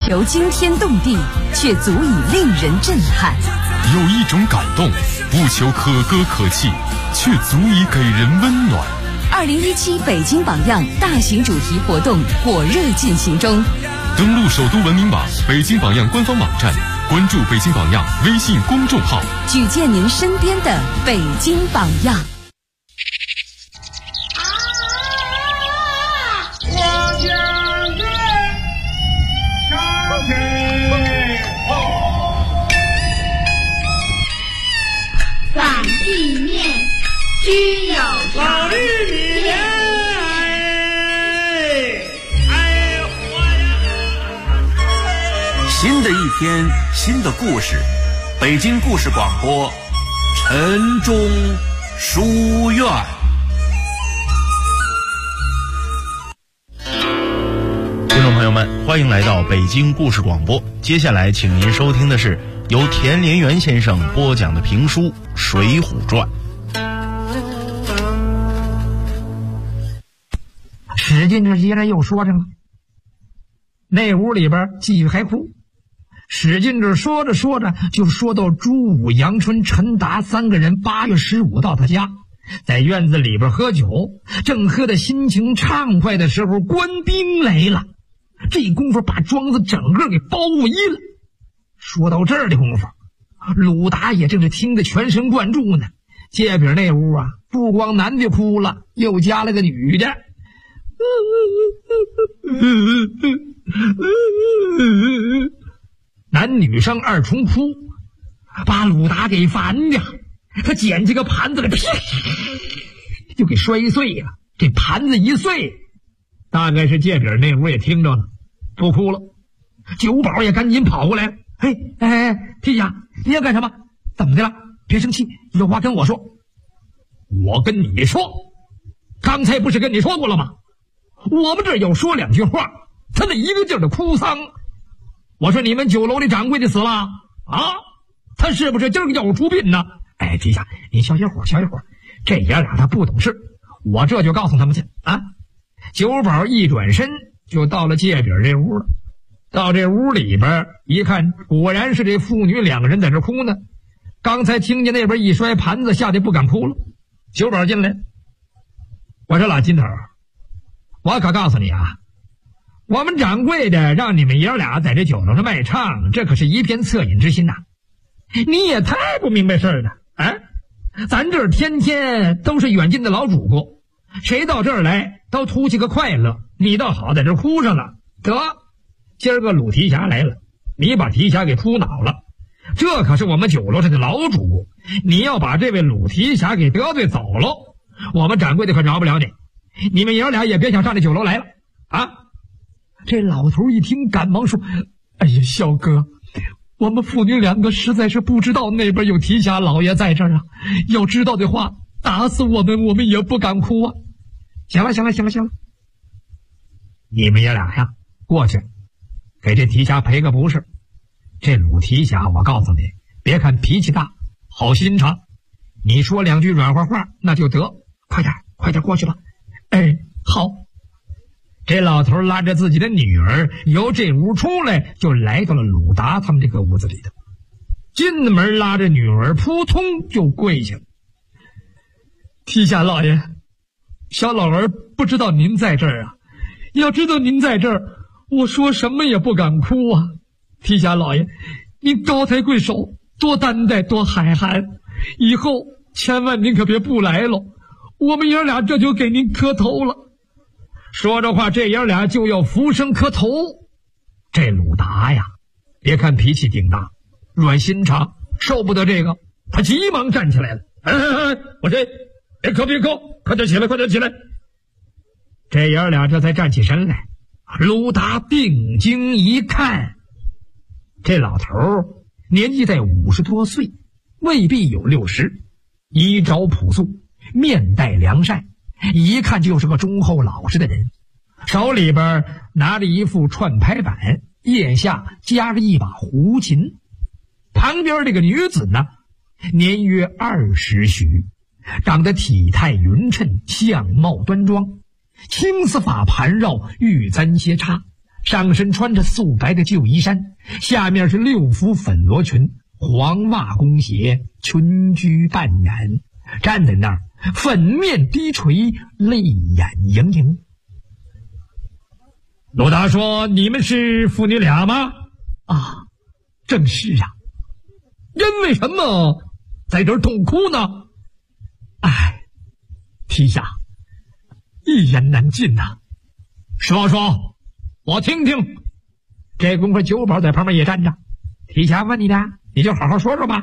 由惊天动地，却足以令人震撼。 有一种感动，不求可歌可泣，却足以给人温暖。 2017北京榜样大型主题活动火热进行中， 登录首都文明网、北京榜样官方网站，关注北京榜样微信公众号， 举荐您身边的北京榜样。 反地面居有老绿里面， 新的一天，新的故事，北京故事广播，晨钟书院。 听众朋友们，欢迎来到北京故事广播。接下来，请您收听的是由田连元先生播讲的评书《水浒传》。 史进这接着又说着了，那屋里边继续还哭。史进这说着说着，就说到朱武、杨春、陈达三个人8月15到他家，在院子里边喝酒，正喝得心情畅快的时候，官兵来了。这功夫把庄子整个给包围了。说到这儿的功夫，鲁达也正是听得全神贯注呢。界饼那屋啊，不光男的哭了，又加了个女的。男女生二重哭，把鲁达给烦的，他捡起个盘子来，就给摔碎了。这盘子一碎，大概是界饼那屋也听着了，不哭了。酒保也赶紧跑过来了。嘿，提辖，你要干什么？怎么的了？别生气，有话跟我说。我跟你说，刚才不是跟你说过了吗？我们这有说两句话，他那一个劲儿的哭丧。我说你们酒楼里掌柜的死了啊？他是不是今儿要出殡呢？哎，提辖，你消消火，消消火。这爷俩他不懂事，我这就告诉他们去啊。酒保一转身就到了界饼这屋了。到这屋里边一看，果然是这父女两个人在这哭呢。刚才听见那边一摔盘子，吓得不敢哭了。酒保进来，我说老金头，我可告诉你啊，我们掌柜的让你们爷俩在这酒楼上卖唱，这可是一片恻隐之心呐。你也太不明白事儿了啊！咱这儿天天都是远近的老主顾，谁到这儿来都图起个快乐，你倒好在这儿哭上了。得，今儿个鲁提辖来了，你把提辖给哭恼了。这可是我们酒楼上的老主顾，你要把这位鲁提辖给得罪走喽，我们掌柜的可饶不了你。你们爷俩也别想上这酒楼来了啊！这老头一听，赶忙说：“哎呀，小哥，我们父女两个实在是不知道那边有提辖老爷在这儿啊！要知道的话，打死我们也不敢哭啊！”行了，你们爷俩呀，过去给这提辖赔个不是。这鲁提辖，我告诉你，别看脾气大，好心肠，你说两句软话那就得。快点过去吧。哎，好。这老头拉着自己的女儿由这屋出来，就来到了鲁达他们这个屋子里头。进门拉着女儿，扑通就跪下了。提辖老爷，小老儿不知道您在这儿啊，要知道您在这儿，我说什么也不敢哭啊。提辖老爷，您高抬贵手，多担待，多海涵，以后千万您可别不来喽，我们爷俩这就给您磕头了。说着话，这爷俩就要俯身磕头。这鲁达呀，别看脾气顶大，软心肠，受不得这个，他急忙站起来了。我这别磕，快点起来。这爷俩这才站起身来。鲁达定睛一看，这老头年纪在50多岁，未必有60，衣着朴素，面带良善，一看就是个忠厚老实的人。手里边拿着一副串拍板，腋下夹着一把胡琴。旁边这个女子呢，年约20许，长得体态匀称，相貌端庄，青丝发盘绕，玉簪斜插， 上身穿着素白的旧衣衫，下面是6幅粉罗裙，黄袜弓鞋，裙裾半染，站在那儿，粉面低垂，泪眼盈盈。鲁达说：“你们是父女俩吗？”“啊，正是啊。”“人为什么在这儿痛哭呢？”“哎，提辖，一言难尽呐。”“说说，我听听。”这功夫酒保在旁边也站着。提辖问你的，你就好好说说吧。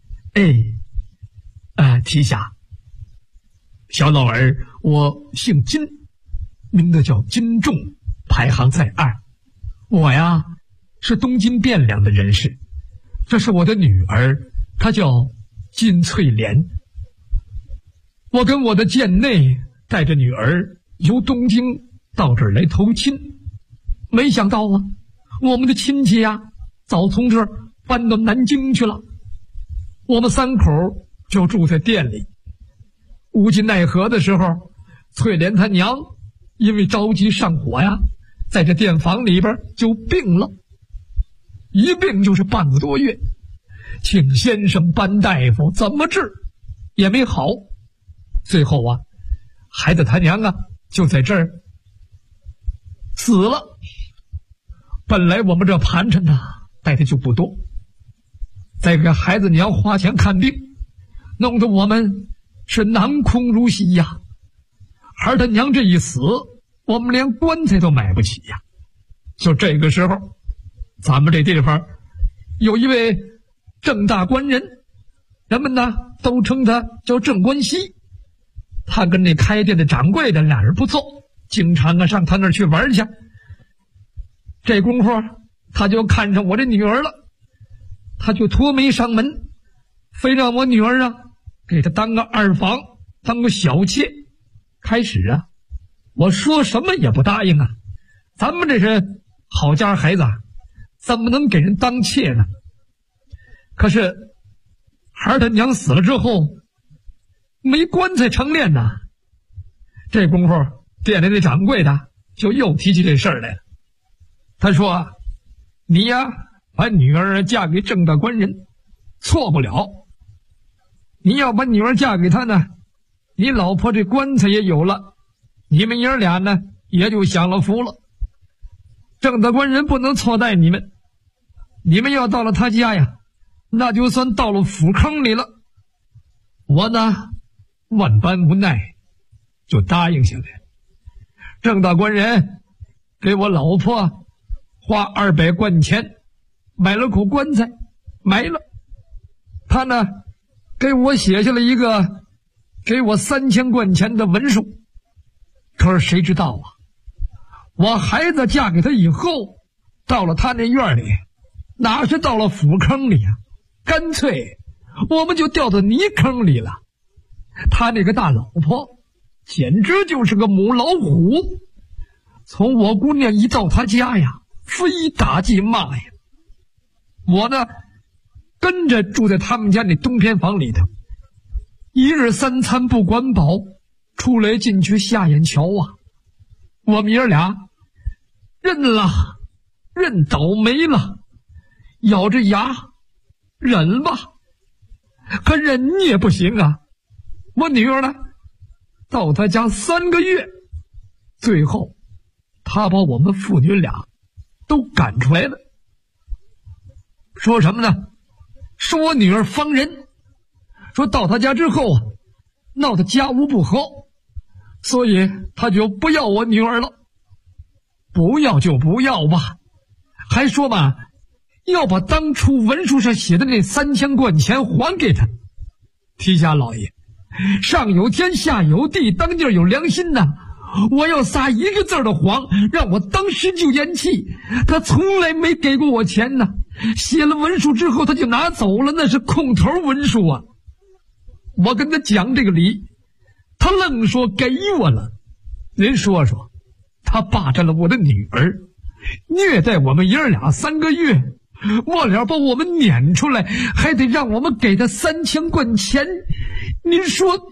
提辖，小老儿我姓金，名字叫金仲，排行在2。我呀是东京汴梁的人士，这是我的女儿，她叫金翠莲。我跟我的贱内带着女儿由东京到这儿来投亲，没想到啊，我们的亲戚呀早从这儿搬到南京去了。我们3口就住在店里，无计奈何的时候，翠莲她娘因为着急上火呀，在这店房里边就病了，一病就是半个多月，请先生搬大夫怎么治也没好。最后啊，孩子他娘啊就在这儿死了。本来我们这盘缠呢带的就不多，再给孩子娘花钱看病，弄得我们是囊空如洗呀。孩他娘这一死，我们连棺材都买不起呀。就这个时候，咱们这地方有一位郑大官人，人们呢都称他叫郑关西。他跟那开店的掌柜的俩人不错，经常啊上他那儿去玩去。这功夫他就看上我这女儿了，他就托媒上门，非让我女儿啊给他当个2房，当个小妾。开始啊我说什么也不答应啊，咱们这是好家孩子，怎么能给人当妾呢？可是孩儿他娘死了之后，没棺材成殓呐。这功夫店里的掌柜的就又提起这事儿来了。他说：“你呀把女儿嫁给郑大官人错不了，你要把女儿嫁给他呢，你老婆这棺材也有了，你们爷俩呢也就享了福了。郑大官人不能错待你们，你们要到了他家呀，那就算到了腐坑里了。”我呢万般无奈，就答应下来。郑大官人给我老婆花200贯钱买了口棺材，埋了。他呢给我写下了一个给我3000贯钱的文书。可是谁知道啊，我孩子嫁给他以后，到了他那院里，哪是到了腐坑里啊，干脆我们就掉到泥坑里了。他那个大老婆简直就是个母老虎，从我姑娘一到他家呀，非打即骂呀。我呢跟着住在他们家那东偏房里头，一日3餐不管饱，出来进去下眼瞧啊。我们爷俩认了，认倒霉了，咬着牙忍吧。可忍也不行啊，我女儿呢到他家3个月，最后他把我们父女俩都赶出来了。说什么呢？说我女儿方人，说到他家之后啊，闹得家无不和，所以他就不要我女儿了。不要就不要吧，还说嘛要把当初文书上写的那3000贯钱还给他。提辖老爷，上有天下有地，当地有良心呐，我要撒一个字的谎，让我当时就咽气。他从来没给过我钱呢，写了文书之后他就拿走了，那是空头文书啊。我跟他讲这个理，他愣说给我了。您说说，他霸占了我的女儿，虐待我们爷俩3个月，末了把我们撵出来，还得让我们给他3000贯钱。您说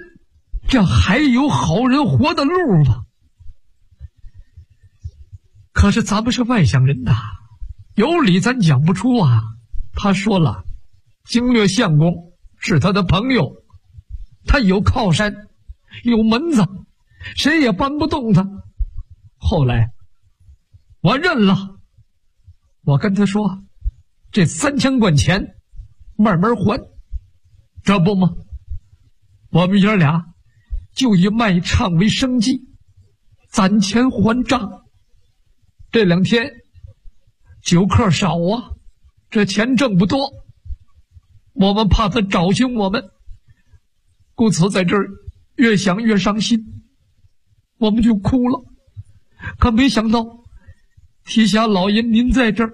这还有好人活的路吗？ 可是咱们是外乡人呐，有理咱讲不出啊。他说了，经略相公是他的朋友，他有靠山，有门子，谁也搬不动他。后来我认了，我跟他说，这3000贯钱慢慢还，这不吗？我们爷俩就以卖唱为生计，攒钱还账。这2天酒客少啊，这钱挣不多，我们怕他找寻我们，故此在这儿越想越伤心，我们就哭了。可没想到提辖老爷您在这儿。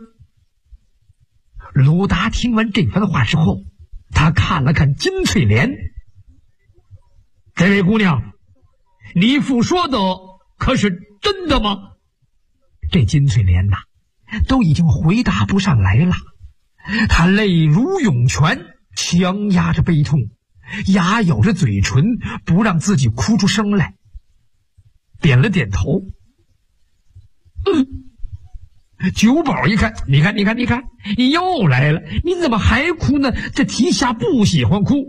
鲁达听完这番话之后，他看了看金翠莲，这位姑娘，你父说的可是真的吗？这金翠莲呐，都已经回答不上来了，她泪如涌泉，强压着悲痛，牙咬着嘴唇，不让自己哭出声来，点了点头。酒保一看，你看，你又来了，你怎么还哭呢？这提辖不喜欢哭。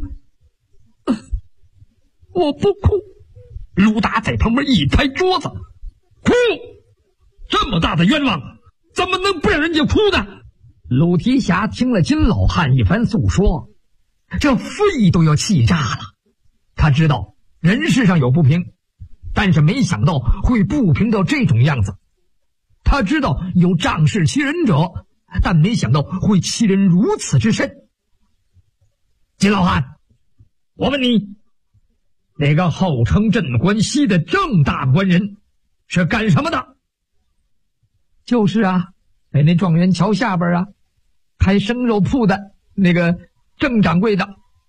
我不哭。鲁达在旁边一拍桌子，哭！这么大的冤枉，怎么能不让人家哭呢？鲁提辖听了金老汉一番诉说，这肺都要气炸了。他知道人世上有不平，但是没想到会不平到这种样子。他知道有仗势欺人者，但没想到会欺人如此之甚。金老汉，我问你，那个号称镇关西的郑大官人是干什么的？就是啊，在那状元桥下边啊，开生肉铺的那个郑掌柜的。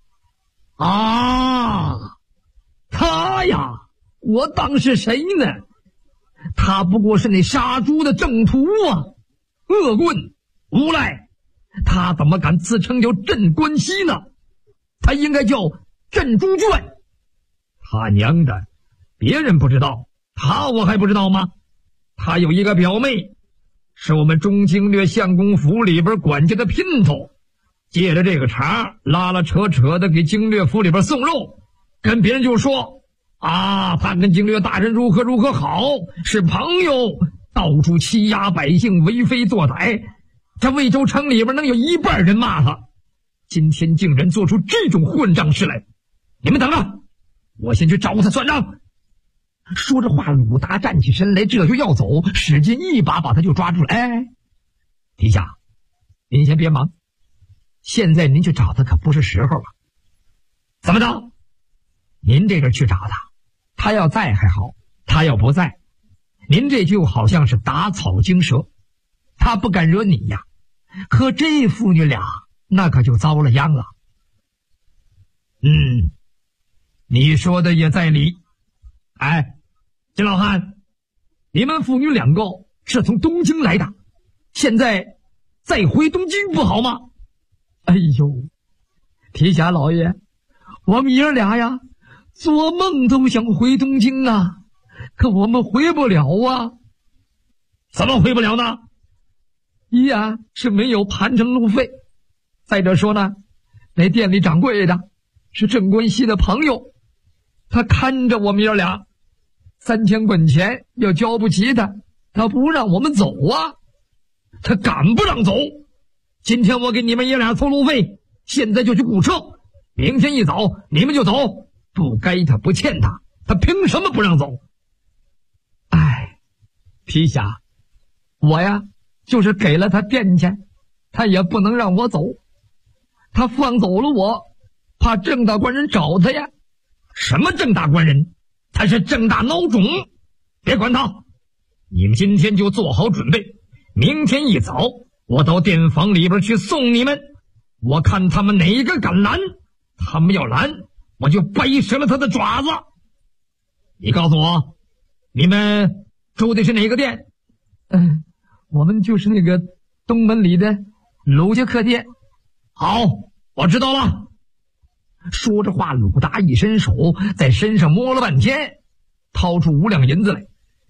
啊，他呀，我当是谁呢？他不过是那杀猪的郑屠啊，恶棍无赖，他怎么敢自称叫镇关西呢？他应该叫镇猪圈。他娘的，别人不知道，他我还不知道吗？他有一个表妹，是我们中经略相公府里边管家的姘头，借着这个茬拉拉扯扯的给经略府里边送肉，跟别人就说啊，他跟经略大人如何好，是朋友，到处欺压百姓，为非作歹。这魏州城里边能有1半人骂他，今天竟然做出这种混账事来！你们等着，我先去找他算账。说着话，鲁达站起身来，这就要走，使劲一把把他就抓住了。哎，提辖，您先别忙，现在您去找他可不是时候啊。怎么着？您这个去找他，他要在还好，他要不在，您这就好像是打草惊蛇，他不敢惹你呀，可这父女俩那可就遭了殃了。你说的也在理。哎，金老汉，你们父女两个是从东京来的，现在再回东京不好吗？哎呦，提辖老爷，我们爷俩呀，做梦都想回东京啊，可我们回不了啊。怎么回不了呢？一呀是没有盘成路费，再者说呢，那店里掌柜的是镇关西的朋友，他看着我们爷俩，3000贯钱要交不起他不让我们走啊。他敢不让走？今天我给你们爷俩凑路费，现在就去雇车，明天一早你们就走，不该他不欠他凭什么不让走？哎，提辖，我呀就是给了他店钱，他也不能让我走，他放走了我，怕郑大官人找他呀。什么郑大官人？他是郑大孬种，别管他，你们今天就做好准备，明天一早我到店房里边去送你们，我看他们哪个敢拦，他们要拦我就掰折了他的爪子。你告诉我，你们住的是哪个店？我们就是那个东门里的鲁家客店。好，我知道了。说着话，鲁达一伸手在身上摸了半天，掏出5两银子来。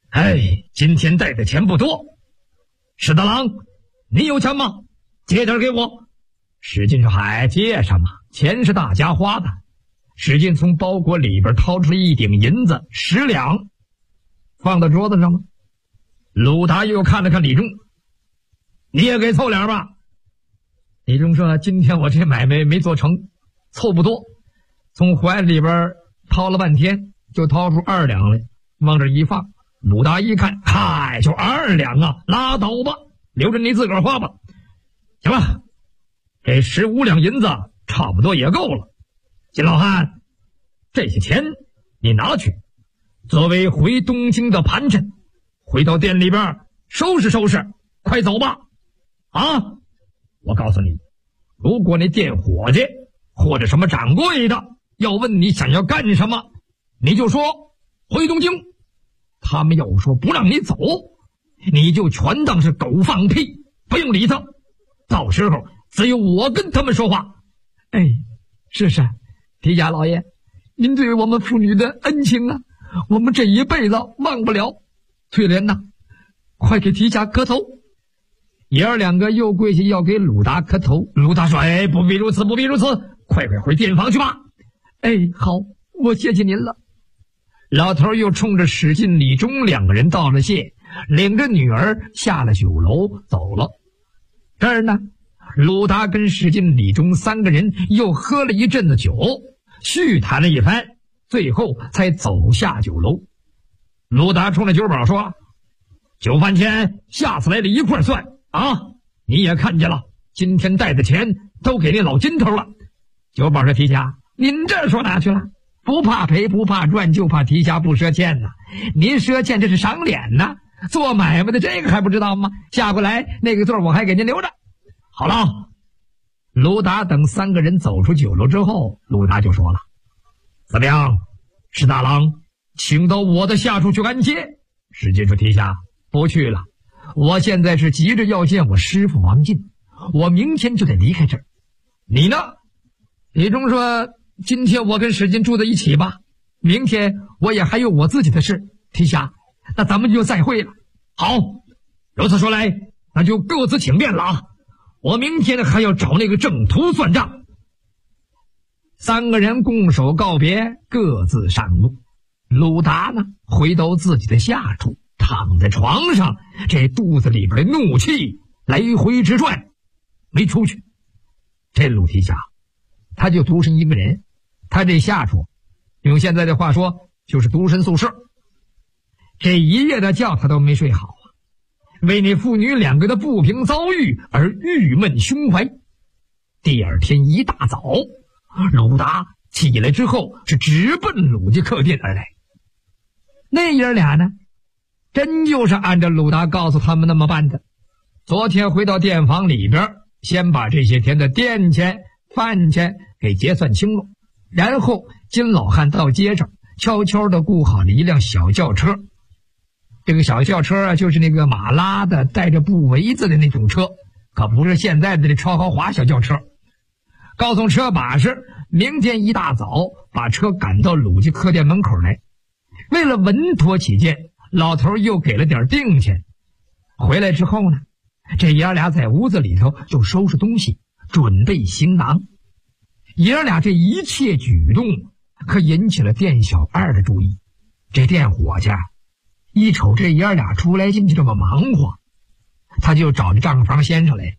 今天带的钱不多。石大郎，你有钱吗？借点给我。史进说：嗨，借什么？钱是大家花的。史进从包裹里边掏出了一顶银子10两，放到桌子上了。鲁达又看了看李忠，你也给凑点吧。李忠说：今天我这买卖没做成，凑不多。从怀里边掏了半天，就掏出2两来，往这一放。鲁达一看，嗨，就2两啊，拉倒吧，留着你自个儿花吧。行了，这15两银子差不多也够了。金老汉，这些钱你拿去，作为回东京的盘缠，回到店里边收拾收拾，快走吧。啊，我告诉你，如果那店伙计或者什么掌柜的要问你想要干什么，你就说回东京。他们要说不让你走，你就全当是狗放屁，不用理他。到时候只有我跟他们说话。是提家老爷，您对我们父女的恩情啊，我们这一辈子忘不了。翠莲呐，快给提家磕头。爷儿两个又跪下要给鲁达磕头。鲁达说：不必如此，不必如此，快回店房去吧。好，我谢谢您了。老头又冲着史进、李忠2个人道了谢，领着女儿下了酒楼走了。这儿呢，鲁达跟史进、李忠3个人又喝了一阵子酒，叙谈了一番，最后才走下酒楼。鲁达冲着酒保说：酒饭钱下次来了一块算啊！你也看见了，今天带的钱都给那老金头了。酒保说：提家，您这说哪去了？不怕赔不怕赚，就怕提家不赊欠呐。您赊欠这是赏脸呐，做买卖的这个还不知道吗？下回来那个座我还给您留着。好了，鲁达等3个人走出酒楼之后，鲁达就说了：怎么样，石大郎，请到我的下处去安歇。史进说：提家，不去了，我现在是急着要见我师父王进，我明天就得离开这儿。你呢？李忠说：今天我跟史进住在一起吧，明天我也还有我自己的事。提家，那咱们就再会了。好，如此说来，那就各自请便了啊！我明天还要找那个郑屠算账。3个人拱手告别，各自上路。鲁达呢，回到自己的下处，躺在床上，这肚子里边的怒气来回直转，没出去。这鲁提家，他就独身一个人，他这下处用现在的话说就是独身宿舍。这一夜的觉他都没睡好啊，为那父女2个的不平遭遇而郁闷胸怀。第二天一大早，鲁达起来之后是直奔鲁家客店而来。那爷俩呢，真就是按照鲁达告诉他们那么办的。昨天回到店房里边，先把这些天的店钱饭钱给结算清了，然后金老汉到街上悄悄地雇好了一辆小轿车。这个小轿车啊，就是那个马拉的带着布围子的那种车，可不是现在的这超豪华小轿车。告诉车把式，明天一大早把车赶到鲁家客店门口来。为了稳妥起见，老头又给了点定钱。回来之后呢，这爷俩在屋子里头就收拾东西，准备行囊。爷俩这一切举动可引起了店小二的注意。这店伙计一瞅这爷俩出来进去这么忙活，他就找这账房先生来：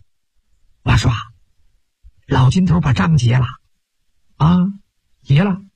我说老金头把账结了啊？结了？